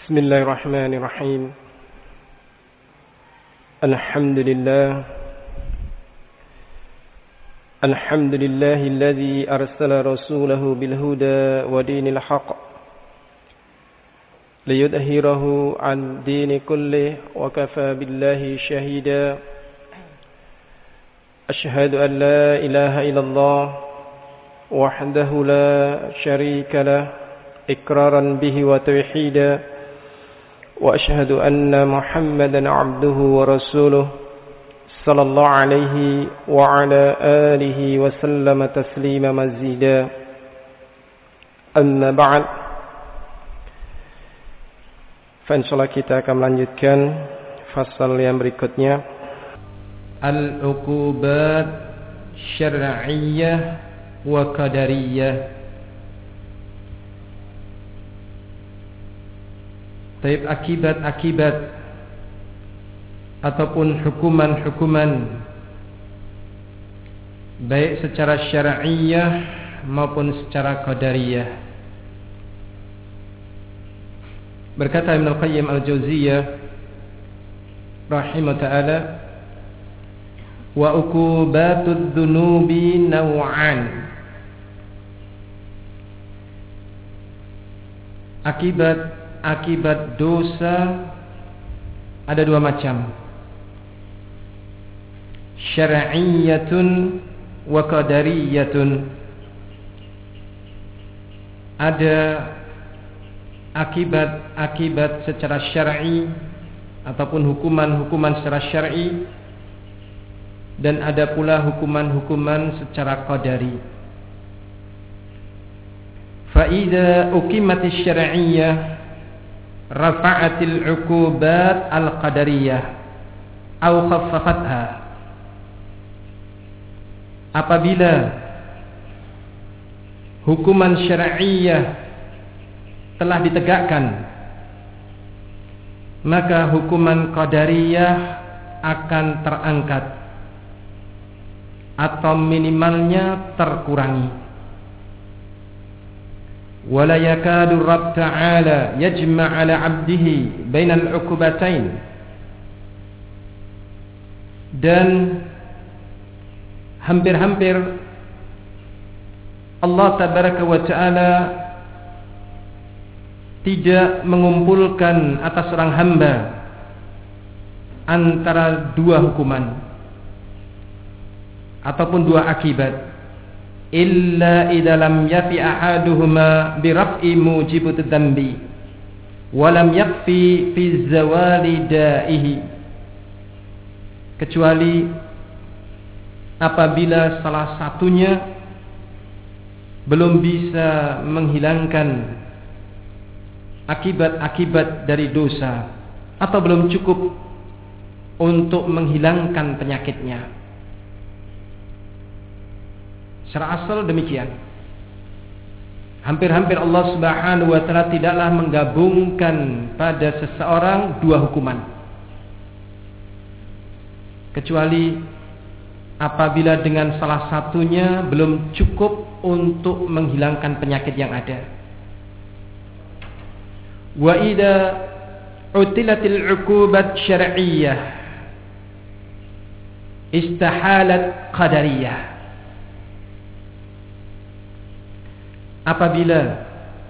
بسم الله الرحمن الرحيم الحمد لله الذي أرسل رسوله بالهدى ودين الحق ليظهره عن دين كله وكفى بالله شهيدا أشهد أن لا إله إلا الله وحده لا شريك له إقرارا به وتوحيدا وأشهد أن محمدا عبده ورسوله صلى الله عليه وعلى آله وسلم تسليما مزيدا أما بعد فإنشاءالله kita akan melanjutkan fasal yang berikutnya al-uqubat syar'iyyah wa qadariyah. Taib akibat-akibat ataupun hukuman-hukuman baik secara syar'iyyah maupun secara qadariyah. Berkata Ibnu Qayyim al-Jauziyah rahimahullah ta'ala, wa uqubatud dzunubi naw'an. Akibat dosa ada dua macam, syar'iyyatun wa qadariyatun. Ada akibat secara syar'i ataupun hukuman secara syar'i, dan ada pula hukuman secara qadari. Fa idza uqimatis syar'iyyah rafa'atil 'uqubat al-qadariyah aw khaffafatha. Apabila hukuman syar'iyyah telah ditegakkan, maka hukuman qadariyah akan terangkat atau minimalnya terkurangi. ولا يكاد الرب تعالى يجمع على عبده بين العقوبتين. Dan hampir-hampir Allah tabaraka wa ta'ala tidak mengumpulkan atas seorang hamba antara dua hukuman ataupun dua akibat, illa idza lam yafi ahaduhuma bi raf'i mujibut dzambi wa lam yakfi fi zawali da'ihi, kecuali apabila salah satunya belum bisa menghilangkan akibat-akibat dari dosa atau belum cukup untuk menghilangkan penyakitnya. Secara asal demikian. Hampir-hampir Allah Subhanahu wa ta'ala tidaklah menggabungkan pada seseorang dua hukuman, kecuali apabila dengan salah satunya belum cukup untuk menghilangkan penyakit yang ada. Wa idza utilatil 'uqubat syar'iyyah istahalat qadariyah. Apabila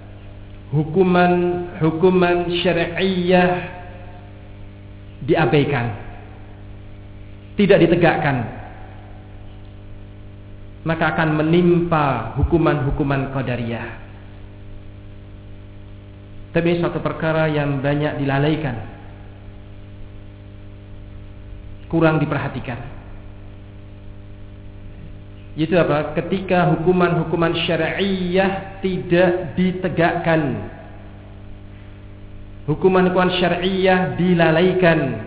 hukuman syar'iyyah diabaikan, tidak ditegakkan, maka akan menimpa hukuman qadariyah. Tapi satu perkara yang banyak dilalaikan, kurang diperhatikan, yaitu apa? Ketika hukuman syar'iyyah tidak ditegakkan, hukuman syar'iyyah dilalaikan,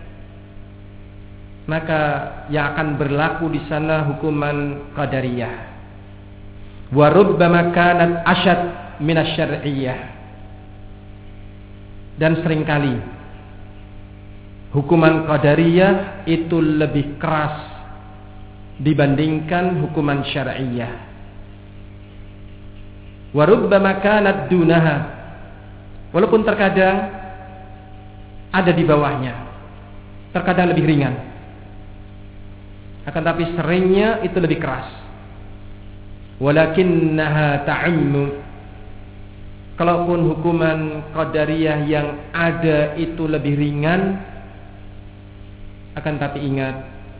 maka yang akan berlaku di sana hukuman qadariyah. Wa rubbama kanat asyad minasy syar'iyyah. Dan seringkali hukuman qadariyah itu lebih keras dibandingkan hukuman syar'iyyah. Wa rubbama kanat dunaha, walaupun terkadang ada di bawahnya. Terkadang lebih ringan. Akan tapi seringnya itu lebih keras. Walakinnaha ta'ammu. Kalaupun hukuman qadariyah yang ada itu lebih ringan, akan tapi ingat,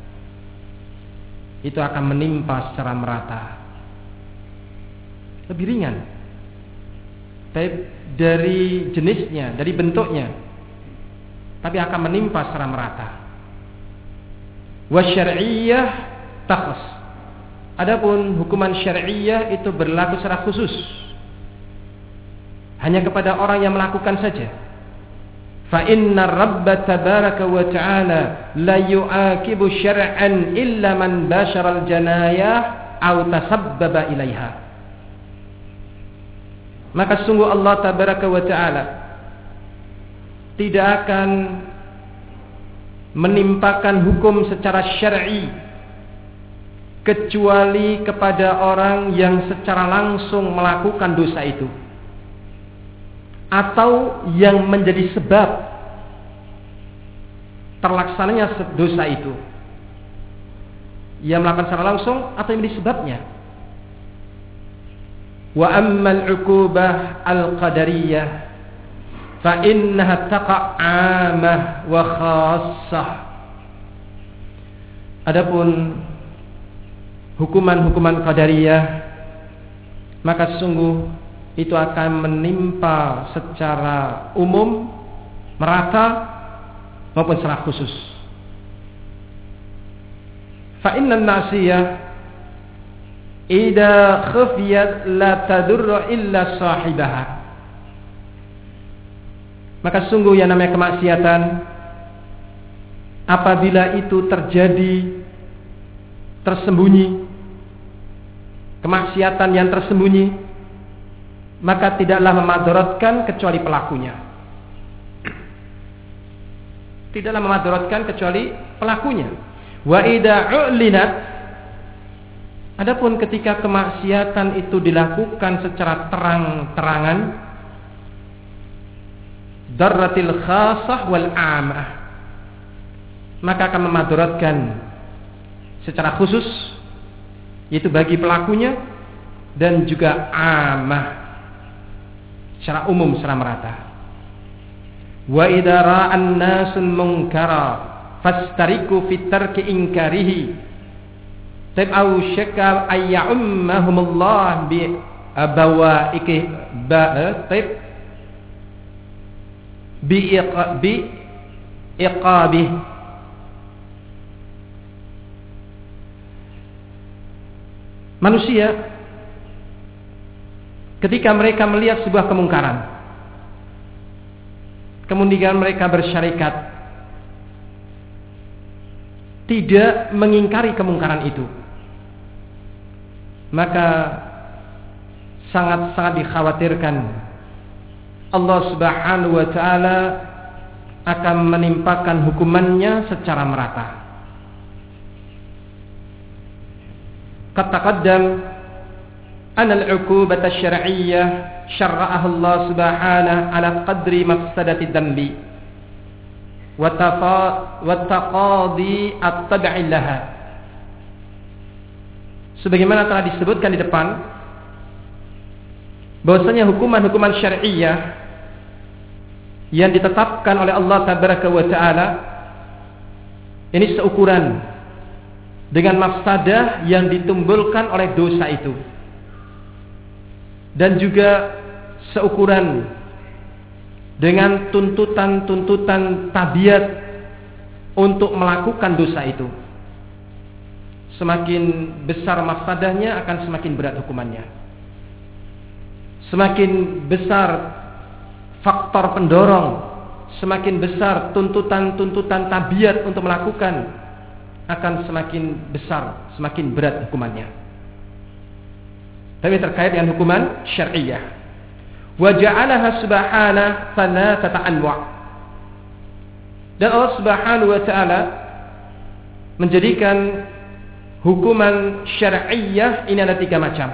itu akan menimpa secara merata. Lebih ringan. Tapi dari jenisnya, dari bentuknya, tapi akan menimpa secara merata. Wa syar'iyyah takhas. Adapun hukuman syar'iyyah itu berlaku secara khusus, hanya kepada orang yang melakukan saja. Fa inna Rabba tabaraka wa ta'ala la yu'aqibu syar'an illa man bashara al-janayah aw tasabbaba ilaiha. Maka sungguh Allah tabaraka wa ta'ala tidak akan menimpakan hukum secara syar'i kecuali kepada orang yang secara langsung melakukan dosa itu, atau yang menjadi sebab terlaksananya dosa itu. Yang melakukan secara langsung atau yang menjadi sebabnya. Wa ammal 'uqubah al-qadariyah fa innaha taqa'amah wa khassah. Adapun hukuman-hukuman qadariyah, maka sungguh itu akan menimpa secara umum, merata, maupun secara khusus. Fa innan ma'siyah idza khafiyat la tadurru illa sahibaha. Maka sungguh yang namanya kemaksiatan, apabila itu terjadi tersembunyi, kemaksiatan yang tersembunyi, maka tidaklah memadaratkan kecuali pelakunya. Tidaklah memadaratkan kecuali pelakunya. Wa idza u'linat, adapun ketika kemaksiatan itu dilakukan secara terang-terangan, darratil khassah wal 'amah, maka akan memadaratkan secara khusus, yaitu bagi pelakunya, dan juga 'amah, secara umum, secara merata. Wa idza ra'an nasul munkara fastariku fit tarki inkarihi tab'au syaka ayyummahumullah bi abawaiki bi iqabih. Manusia ketika mereka melihat sebuah kemungkaran, kemudian mereka bersyarikat tidak mengingkari kemungkaran itu, maka sangat-sangat dikhawatirkan Allah Subhanahu wa ta'ala akan menimpakan hukumannya secara merata. Qad taqaddam anna al-'uqubah asy-syar'iyyah syarra'aha Allah Subhanahu ala qadri mafsadati dambi wa taqadi at-tab'i laha. Sebagaimana telah disebutkan di depan, bahwasanya hukuman-hukuman syar'iyyah yang ditetapkan oleh Allah Tabaraka wa Ta'ala ini seukuran dengan mafsadah yang ditimbulkan oleh dosa itu, dan juga seukuran dengan tuntutan-tuntutan tabiat untuk melakukan dosa itu. Semakin besar mafsadahnya, akan semakin berat hukumannya. Semakin besar faktor pendorong, semakin besar tuntutan-tuntutan tabiat untuk melakukan, akan semakin besar, semakin berat hukumannya. Tapi terkait dengan hukuman syar'iyyah, wa ja'alaha subhanahu thalathata anwa', dan Allah Subhanahu wa ta'ala menjadikan hukuman syar'iyyah ini ada 3 macam: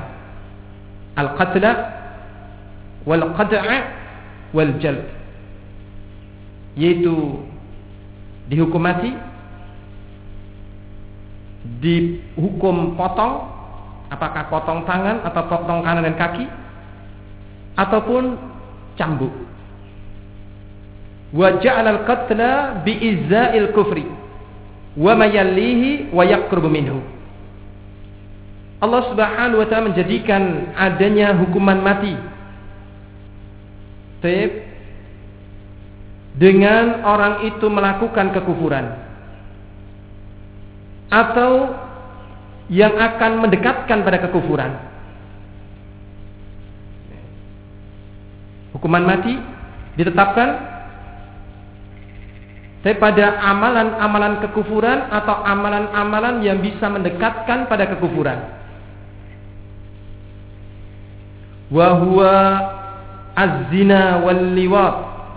al-qatla, wal qad'a, wal jalb. yaitu dihukum mati, dihukum potong, apakah potong tangan atau potong kanan dan kaki, ataupun cambuk. Wa ja'alal qatla bi'izza'il kufri wa mayallihi wa yaqrubu minhu. Allah Subhanahu wa taala menjadikan adanya hukuman mati dengan orang itu melakukan kekufuran atau yang akan mendekatkan pada kekufuran. Hukuman mati ditetapkan pada amalan-amalan kekufuran atau amalan-amalan yang bisa mendekatkan pada kekufuran. Wa huwa az-zina wal liwat.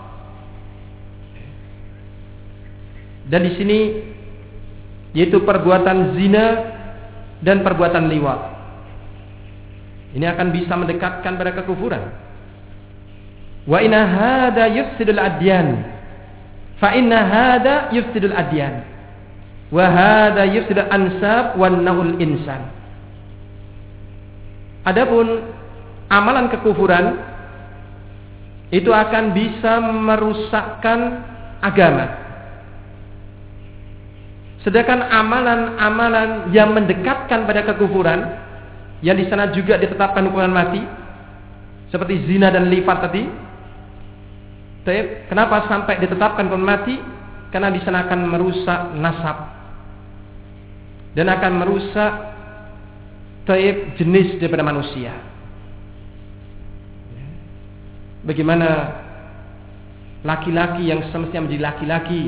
Dan di sini yaitu perbuatan zina dan perbuatan liwat. Ini akan bisa mendekatkan pada kekufuran. Wa inna hada yufsidul adyan. Fa inna hada yufsidul adyan. Wa hada yufsidul ansab wan naul insan. Adapun amalan kekufuran itu akan bisa merusakkan agama. Sedangkan amalan-amalan yang mendekatkan pada kekufuran, yang di sana juga ditetapkan hukuman mati, seperti zina dan liwat tadi. Kenapa sampai ditetapkan hukuman mati? Karena di sana akan merusak nasab dan akan merusak jenis daripada manusia. Bagaimana laki-laki yang semestinya menjadi laki-laki,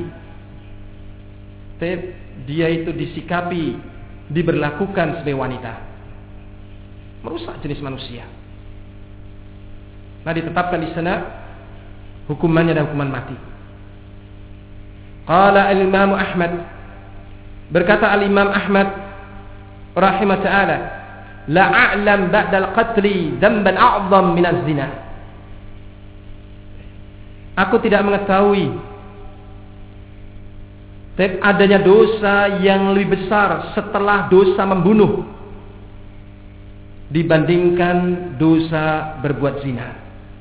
dia itu disikapi, diberlakukan sebagai wanita, merusak jenis manusia. Nah, ditetapkan di sana hukumannya adalah hukuman mati. Qala al-Imam Ahmad, berkata al-Imam Ahmad rahimah ta'ala, la a'lam ba'dal qatli dhanban a'zam min az-zina. Aku tidak mengetahui adanya dosa yang lebih besar setelah dosa membunuh dibandingkan dosa berbuat zina.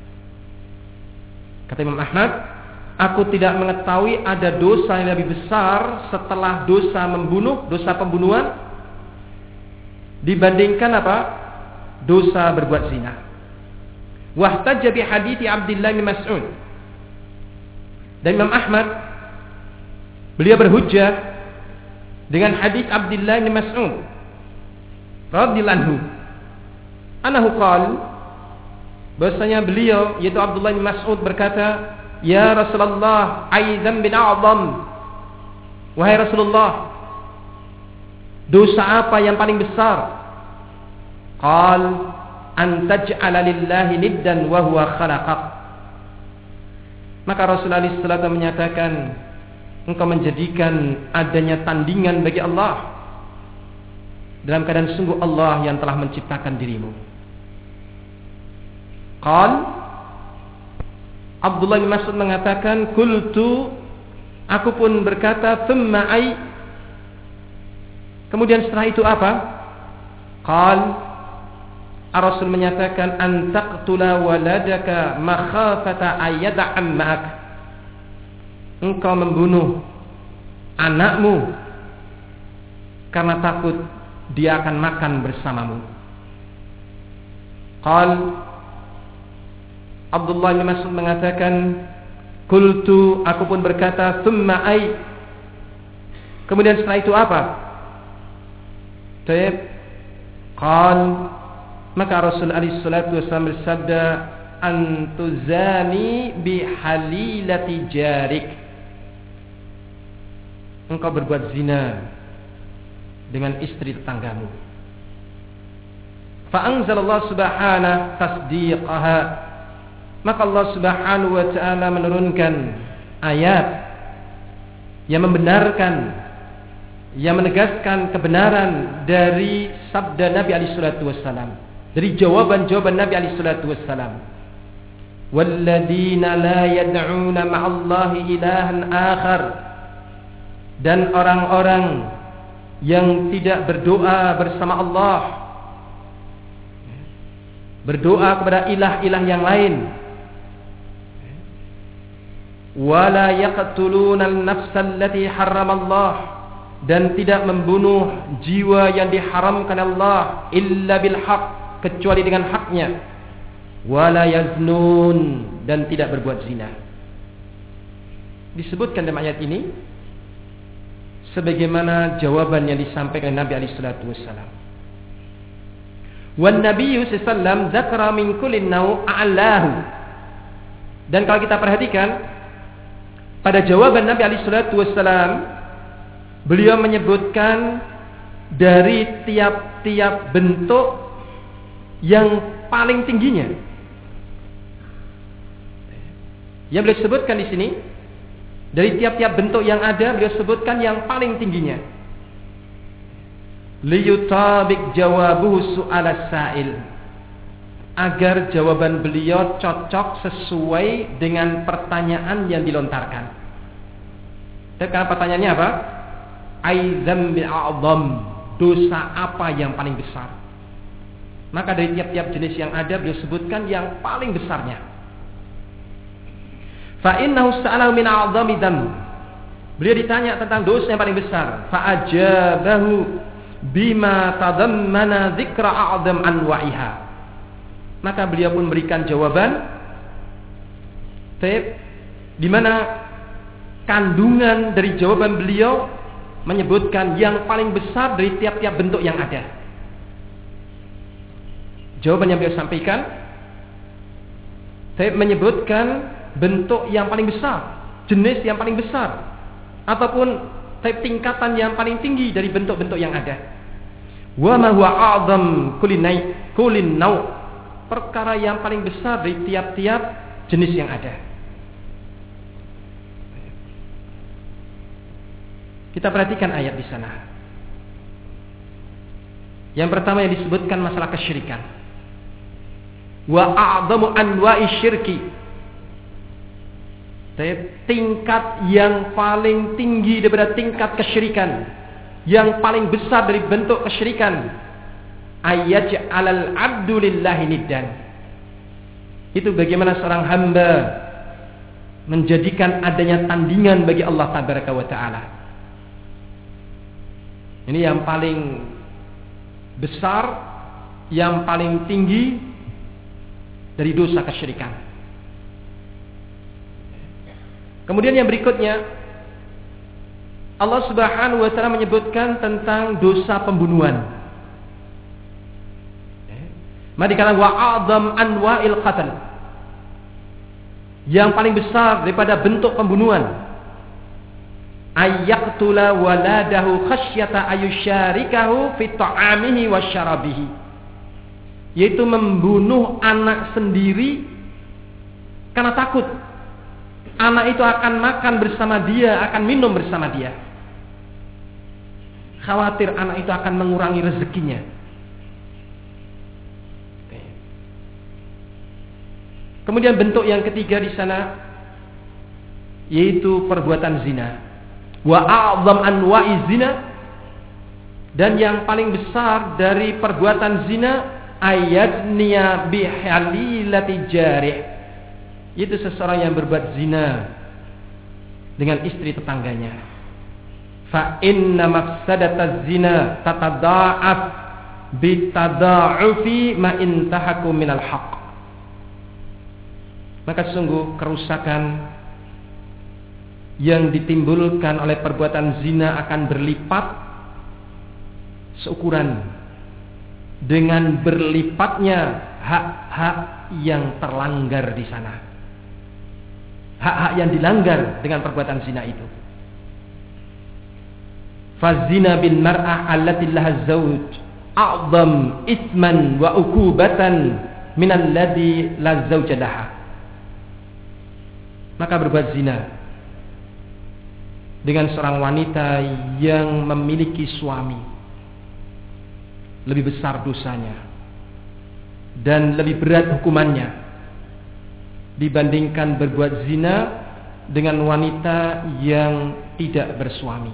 Kata Imam Ahmad, aku tidak mengetahui ada dosa yang lebih besar setelah dosa membunuh, dosa pembunuhan, dibandingkan apa? Dosa berbuat zina. Wahtajja bi hadithi Abdullah bin Mas'ud. Dan Imam Ahmad, beliau berhujjah dengan hadis Abdullah bin Mas'ud radhiyallahu anhu, anahu qala, bahasanya beliau yaitu Abdullah bin Mas'ud berkata, ya Rasulullah, aidzam bin a'zam, wahai Rasulullah, dosa apa yang paling besar? Qal an taj'ala lillahi niddan wa huwa khalaqak. Maka Rasulullah SAW menyatakan, engkau menjadikan adanya tandingan bagi Allah, dalam keadaan sungguh Allah yang telah menciptakan dirimu. Qal, Abdullah bin Mas'ud mengatakan, qultu, aku pun berkata, thumma ai, kemudian setelah itu apa? Qal, Rasul menyatakan, an taqtula waladaka makhafata ayyad'a ma'ak. Engkau membunuh anakmu karena takut dia akan makan bersamamu. Qal, Abdullah bin Mas'ud mengatakan, qultu, aku pun berkata, thumma ai, kemudian setelah itu apa? Taib. Qal, maka Rasul alaihi salatu wasallam bersabda, antuzani bihalilati jarik. Engkau berbuat zina dengan istri tetanggamu. Fa anzalallahu subhanahu tasdiqaha. Maka Allah Subhanahu wa taala menurunkan ayat yang membenarkan, yang menegaskan kebenaran dari sabda Nabi alaihi salatu wasallam, dari jawaban-jawaban Nabi alaihi salatu wassalam. walladzina la yad'una ma'allahi ilahan akhar, dan orang-orang yang tidak berdoa bersama Allah, berdoa kepada ilah-ilah yang lain. Wala yaqtuluna an-nafsa allati harramallah, dan tidak membunuh jiwa yang diharamkan Allah illa bil haq, kecuali dengan haknya. Wala yaznun, dan tidak berbuat zina. Disebutkan dalam ayat ini sebagaimana jawaban yang disampaikan Nabi alaihi salatu wasallam. Wan nabiyyu sallallahu dzakara min kulli naw' a'lahu. Dan kalau kita perhatikan pada jawaban Nabi alaihi salatu wasallam, beliau menyebutkan dari tiap-tiap bentuk yang paling tingginya. Yang beliau sebutkan di sini, dari tiap-tiap bentuk yang ada, beliau sebutkan yang paling tingginya. Liyutabik jawabuhu su'ala sa'il, agar jawaban beliau cocok sesuai dengan pertanyaan yang dilontarkan. Dan karena pertanyaannya apa? Aizam bi'a'zam, dosa apa yang paling besar? Maka dari tiap-tiap jenis yang ada, beliau sebutkan yang paling besarnya. Fa innahu sa'alahu min a'zami dzam. Beliau ditanya tentang dosa yang paling besar. Fa ajabahu bima tadammana dzikra a'zam anwa'iha. Maka beliau pun memberikan jawaban di mana kandungan dari jawaban beliau menyebutkan yang paling besar dari tiap-tiap bentuk yang ada. Jawaban yang beliau sampaikan menyebutkan bentuk yang paling besar, jenis yang paling besar, ataupun tingkatan yang paling tinggi dari bentuk-bentuk yang ada. Wa ma huwa a'zam kullin naw', perkara yang paling besar dari tiap-tiap jenis yang ada. Kita perhatikan ayat di sana. Yang pertama yang disebutkan masalah kesyirikan. Wa a'zamu anwa'i syirki, tingkat yang paling tinggi daripada tingkat kesyirikan, yang paling besar dari bentuk kesyirikan, ayaj'alal abdu lillahi niddan. Itu bagaimana seorang hamba menjadikan adanya tandingan bagi Allah tabaraka wa ta'ala. Ini yang paling besar, yang paling tinggi dari dosa kesyirikan. Kemudian yang berikutnya, Allah Subhanahu wa taala menyebutkan tentang dosa pembunuhan. Maka dikatakan wa'adzam anwa'il qatl, yang paling besar daripada bentuk pembunuhan, ayyaqtula waladahu khasyata ayyusharikahu fi ta'amihi wa syarabihi, yaitu membunuh anak sendiri karena takut anak itu akan makan bersama dia, akan minum bersama dia. Khawatir anak itu akan mengurangi rezekinya. Kemudian bentuk yang ketiga di sana yaitu perbuatan zina. Wa a'zam anwa'i zina, dan yang paling besar dari perbuatan zina ayatniya bihalilati jarih, itu seseorang yang berbuat zina dengan istri tetangganya. Fa inna mafsadataz zina tatada'af bitada'ufi ma intahaku minal haqq. Maka sungguh kerusakan yang ditimbulkan oleh perbuatan zina akan berlipat seukuran dengan berlipatnya hak-hak yang terlanggar di sana. Hak-hak yang dilanggar dengan perbuatan zina itu. Fazina bin mar'ah allati laha zawj a'zam isman wa ukubatan min alladhi la zawja laha. Maka berbuat zina dengan seorang wanita yang memiliki suami lebih besar dosanya dan lebih berat hukumannya dibandingkan berbuat zina dengan wanita yang tidak bersuami.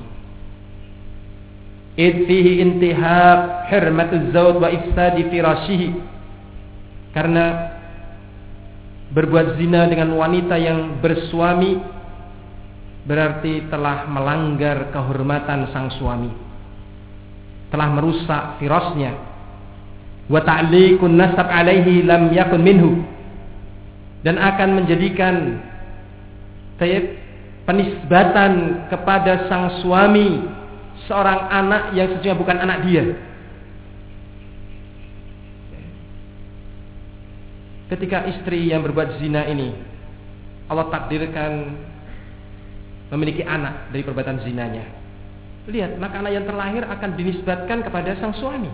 Fihi intihab hurmatuz zawj wa ifsadi firashihi. Karena berbuat zina dengan wanita yang bersuami berarti telah melanggar kehormatan sang suami, telah merusak firasnya. Wa ta'liqun nasab alaihi lam yakun minhu, dan akan menjadikan penisbatan kepada sang suami seorang anak yang sesungguhnya bukan anak dia. Ketika istri yang berbuat zina ini Allah takdirkan memiliki anak dari perbuatan zinanya, lihat, maka anak yang terlahir akan dinisbatkan kepada sang suami.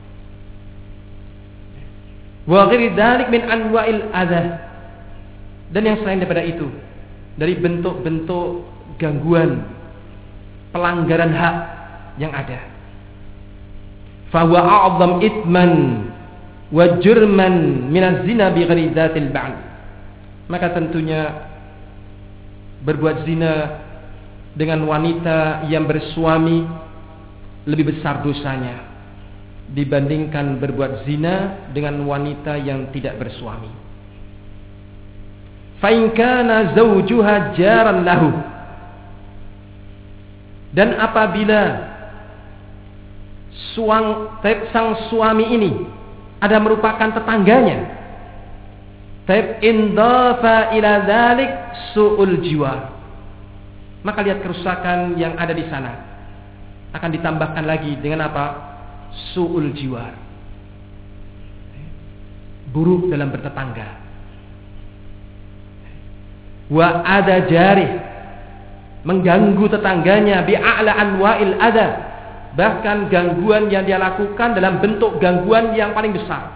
Wa ghairi dzalik min anwa'il adza, dan yang selain daripada itu dari bentuk-bentuk gangguan, pelanggaran hak yang ada. Fa huwa a'zam itsman wa jurman min az-zina bi ghairi dzatil ba'n. Maka tentunya berbuat zina dengan wanita yang bersuami lebih besar dosanya dibandingkan berbuat zina dengan wanita yang tidak bersuami. Fa in kana zawjuha jaran lahu, dan apabila sang suami ini ada merupakan tetangganya, indafa ila dzalik su'ul jiwar, maka lihat kerusakan yang ada di sana akan ditambahkan lagi dengan apa? Su'ul jiwar, buruk dalam bertetangga. Wa ada jarih, mengganggu tetangganya, bi'a'la anwa'il adha, bahkan gangguan yang dia lakukan dalam bentuk gangguan yang paling besar.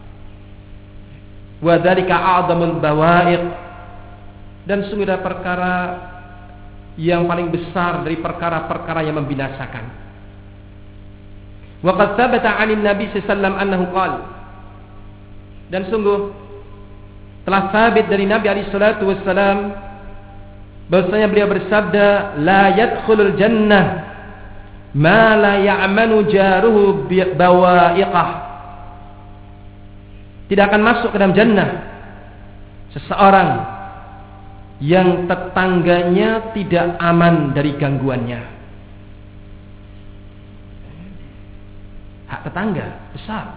Wa dzalika a'zamul bawa'iq, dan sungguh ada perkara yang paling besar dari perkara-perkara yang membinasakan. Wa qad thabata 'anil Nabi sallallahu alaihi wasallam annahu qala, dan sungguh telah sabit dari Nabi alaihi salatu wasallam bahwasanya beliau bersabda, la yadkhulul jannah ma la ya'manu jaruhu bawa'iqah, tidak akan masuk ke dalam jannah seseorang yang tetangganya tidak aman dari gangguannya. Hak tetangga besar.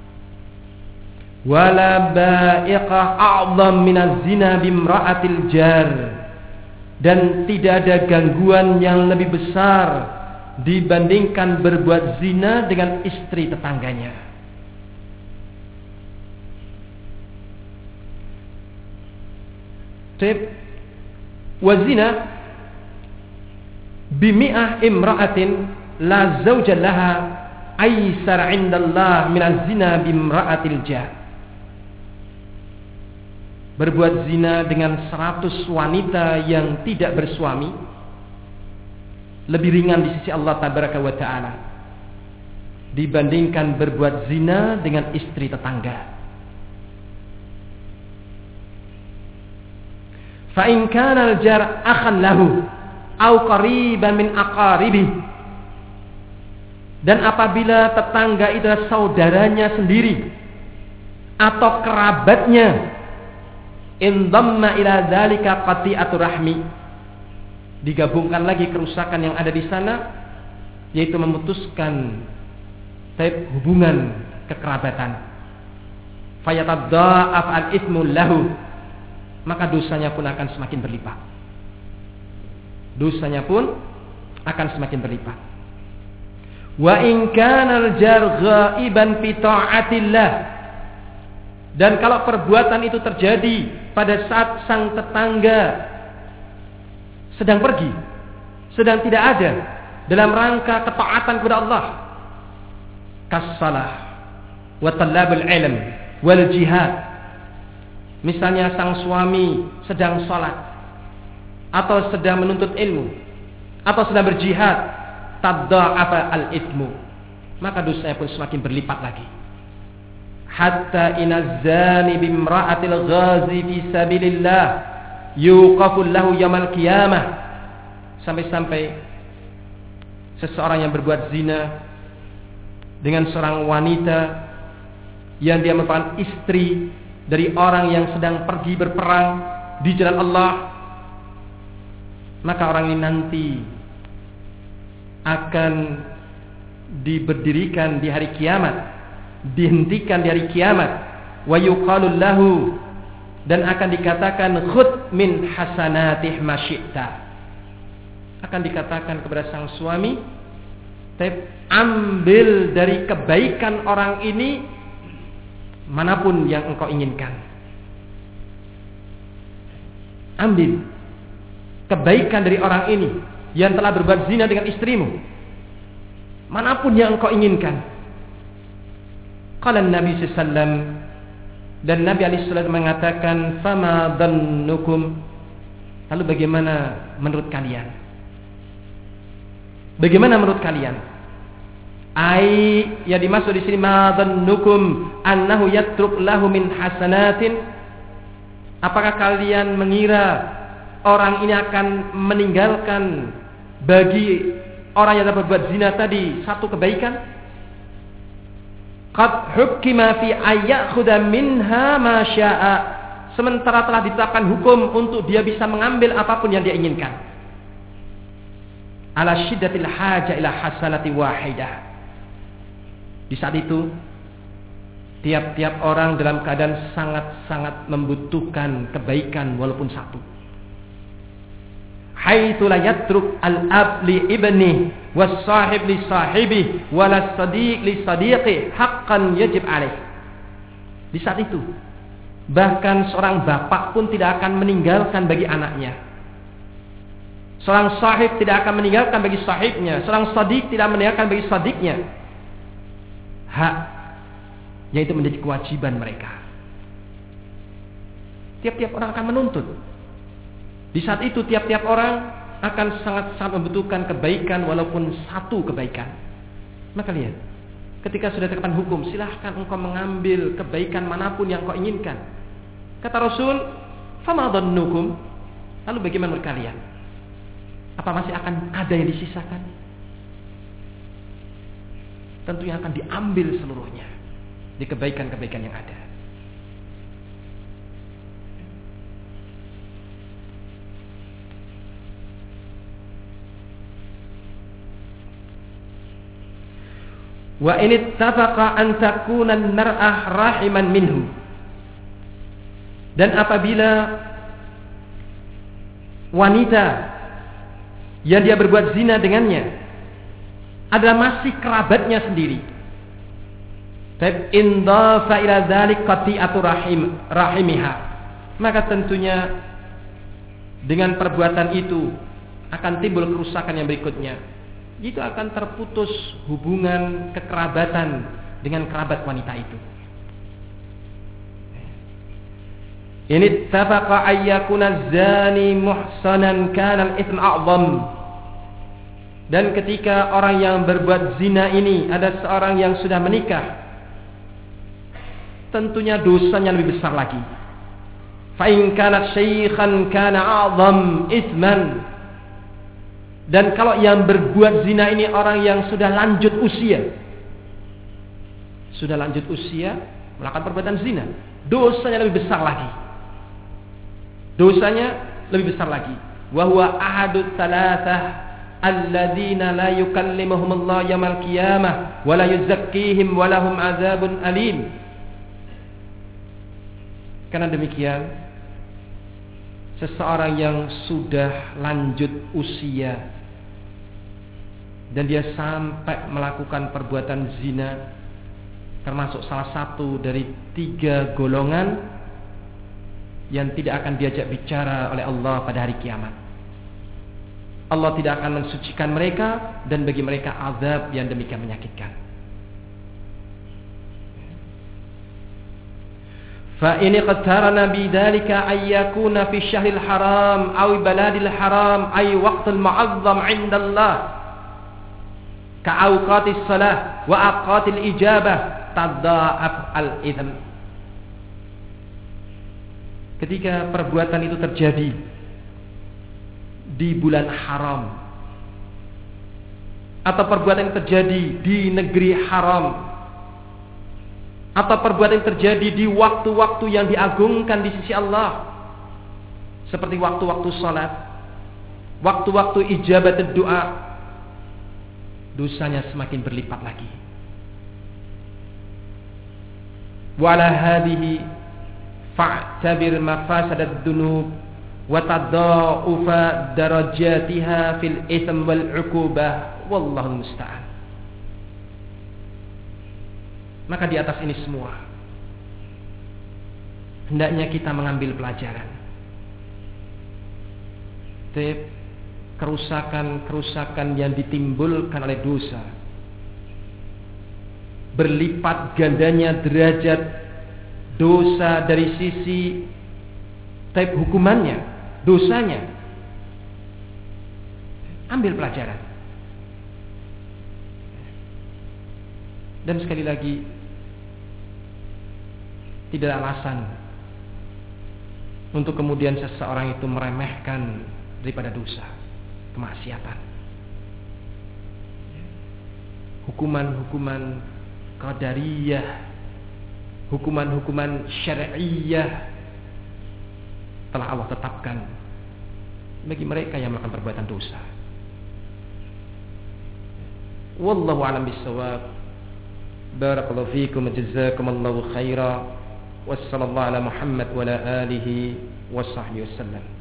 Wala ba'iqah a'zam minaz zina bimra'atil jar, dan tidak ada gangguan yang lebih besar dibandingkan berbuat zina dengan istri tetangganya. Wa zina bimi'ah imra'atin la zawja laha aisar 'indallah minaz zina bimra'atil jar. Berbuat zina dengan 100 wanita yang tidak bersuami lebih ringan di sisi Allah tabaraka wa ta'ala dibandingkan berbuat zina dengan istri tetangga. Fa in kana al-jar akhan lahu aw qariban min aqaribi, dan apabila tetangga itu adalah saudaranya sendiri atau kerabatnya, indamma ila dzalika qati'atur rahmi, digabungkan lagi kerusakan yang ada di sana, yaitu memutuskan hubungan kekerabatan. Fayatadha'af al-itsmu lahu, maka dosanya pun akan semakin berlipat. Dosanya pun akan semakin berlipat. Wa in kana al-jar ghaiban fi ta'atillah, dan kalau perbuatan itu terjadi pada saat sang tetangga sedang pergi, sedang tidak ada dalam rangka ketaatan kepada Allah, kassalah wa talabul ilm wal jihad. Misalnya sang suami sedang sholat atau sedang menuntut ilmu atau sedang berjihad, tadha'afa al-itsmu, maka dosanya pun semakin berlipat lagi. hatta inazani bimra'atil ghazi fi sabilillah yuqafu lahu yaumil qiyamah, sampai-sampai seseorang yang berbuat zina dengan seorang wanita yang dia merupakan istri dari orang yang sedang pergi berperang di jalan Allah, maka orang ini nanti akan diberdirikan di hari kiamat, dihentikan di hari kiamat, wa yuqalu lahu, dan akan dikatakan khudh min hasanatih ma syi'ta, akan dikatakan kepada sang suami, ambil dari kebaikan orang ini manapun yang engkau inginkan. Ambil kebaikan dari orang ini yang telah berbuat zina dengan istrimu, manapun yang engkau inginkan. Qala Nabi sallallahu alaihi wasallam, dan Nabi alaihi wasallam mengatakan, fama dhannukum, lalu bagaimana menurut kalian? Bagaimana menurut kalian? Ai, yang dimaksud di sini ma dhannukum annahu yatruk lahu min hasanatin, apakah kalian mengira orang ini akan meninggalkan bagi orang yang telah berbuat zina tadi satu kebaikan? Qad hukima fi ayyakhudha minha ma syaa, sementara telah ditetapkan hukum untuk dia bisa mengambil apapun yang dia inginkan. Ala syiddatil haja ila hasanati wahidah. Di saat itu tiap-tiap orang dalam keadaan sangat-sangat membutuhkan kebaikan walaupun satu. Haitsu la yatruk al-ab li ibni was sahib li sahibi wala sadiq li sadiqi haqqan yajib alaih. Di saat itu bahkan seorang bapak pun tidak akan meninggalkan bagi anaknya, seorang sahib tidak akan meninggalkan bagi sahibnya, seorang sadiq tidak meninggalkan bagi sadiknya hak, yaitu menjadi kewajiban mereka. Tiap-tiap orang akan menuntut. Di saat itu tiap-tiap orang akan sangat-sangat membutuhkan kebaikan walaupun satu kebaikan. Maka lihat, ketika sudah ditetapkan hukum, silahkan engkau mengambil kebaikan manapun yang kau inginkan. Kata Rasul, fama dhannukum, lalu bagaimana menurut kalian? Apa masih akan ada yang disisakan? Tentunya akan diambil seluruhnya di kebaikan-kebaikan yang ada. Wa in ittafaqa an takuna al-mar'ah rahiman minhu, dan apabila wanita yang dia berbuat zina dengannya adalah masih kerabatnya sendiri, tab indafa ila dzalik qati'atu rahimiha, maka tentunya dengan perbuatan itu akan timbul kerusakan yang berikutnya, itu akan terputus hubungan kekerabatan dengan kerabat wanita itu. Ini tafaqa ayyakuna zani muhsanan kana al-ithmu a'zam, dan ketika orang yang berbuat zina ini ada seorang yang sudah menikah, tentunya dosanya lebih besar lagi. Fa in kana syaikhan kana a'zam itsman, dan kalau yang berbuat zina ini orang yang sudah lanjut usia, melakukan perbuatan zina, dosanya lebih besar lagi. Wa huwa ahadut thalathah alladzina la yukallimuhum Allah yaumil qiyamah wa la yuzakkihim wa lahum adzabun alim. Karena demikian, seseorang yang sudah lanjut usia dan dia sampai melakukan perbuatan zina, termasuk salah satu dari 3 golongan yang tidak akan diajak bicara oleh Allah pada hari kiamat. Allah tidak akan mensucikan mereka, dan bagi mereka azab yang demikian menyakitkan. Fa in qatarana bidzalika ay yakuna fi syahril haram aw baladil haram ay waqtul mu'azzam 'indallah ka awqatis salah wa aqatil ijabah yatadha'af al-itsm. Ketika perbuatan itu terjadi di bulan haram, atau perbuatan yang terjadi di negeri haram, atau perbuatan yang terjadi di waktu-waktu yang diagungkan di sisi Allah, seperti waktu-waktu salat, waktu-waktu ijabat doa, dosanya semakin berlipat lagi. Wala hadhihi fa'tabir mafasadat dunub wa tadha'ufa darajatiha fil itsm wal 'uqubah wallahu musta'an. Maka di atas ini semua hendaknya kita mengambil pelajaran. Kerusakan-kerusakan yang ditimbulkan oleh dosa, berlipat gandanya derajat dosa dari sisi hukumannya, dosanya. Ambil pelajaran. Dan sekali lagi, tidak ada alasan untuk kemudian seseorang itu meremehkan daripada dosa, kemaksiatan. Hukuman-hukuman qadariyah, hukuman-hukuman syar'iyah telah Allah tetapkan bagi mereka yang melakukan perbuatan dosa. Wallahu a'lam bissawab. Barakallahu fiikum wa jazakumullahu khaira. Wassallallahu ala Muhammad wa ala alihi wa sahbihi wasallam.